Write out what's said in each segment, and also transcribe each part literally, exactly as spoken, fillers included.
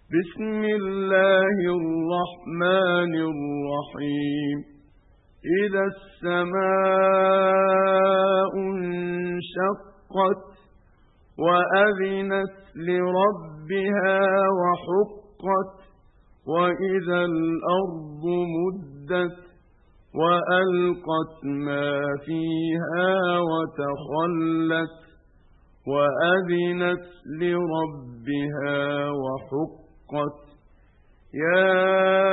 بسم الله الرحمن الرحيم إذا السماء انشقت وأذنت لربها وحقت وإذا الأرض مدت وألقت ما فيها وتخلت وأذنت لربها وحقت يا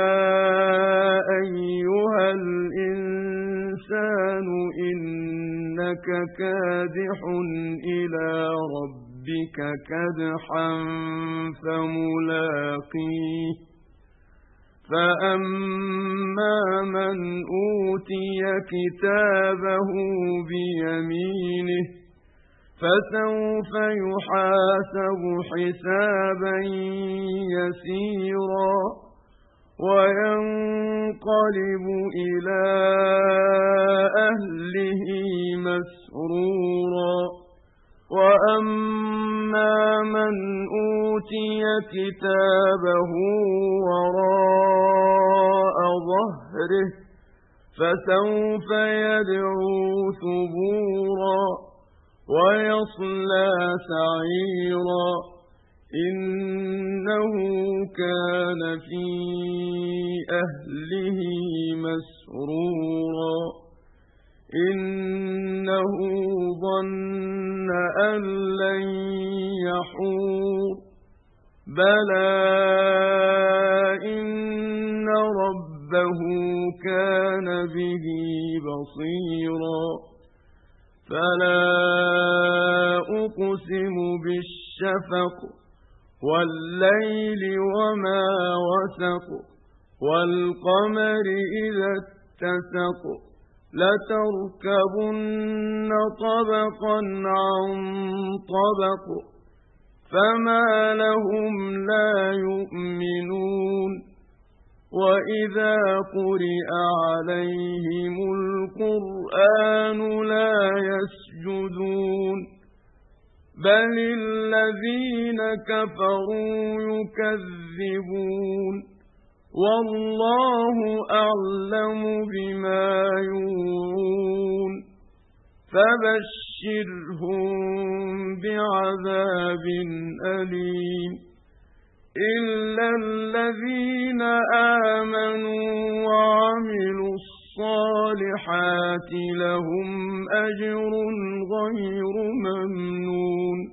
أيها الإنسان إنك كادح إلى ربك كدحا فملاقيه فأما من أوتي كتابه بيمينه فسوف يحاسب حسابا يسيرا وينقلب إلى أهله مسرورا وأما من أوتي كتابه وراء ظهره فسوف يدعو ثبورا ويصلى سعيرا إنه كان في أهله مسرورا إنه ظن أن لن يحور بلى إن ربه كان به بصيرا فلا أقسم بالشفق والليل وما وسق والقمر إذا اتسق لتركبن طبقا عن طبق فما لهم لا يؤمنون وإذا قرئ عليهم القرآن لا يسجدون بل الذين كفروا يكذبون والله أعلم بما يوعون فبشرهم بعذاب أليم إلا الذين آمنوا وعملوا الصالحات لهم أجر غير ممنون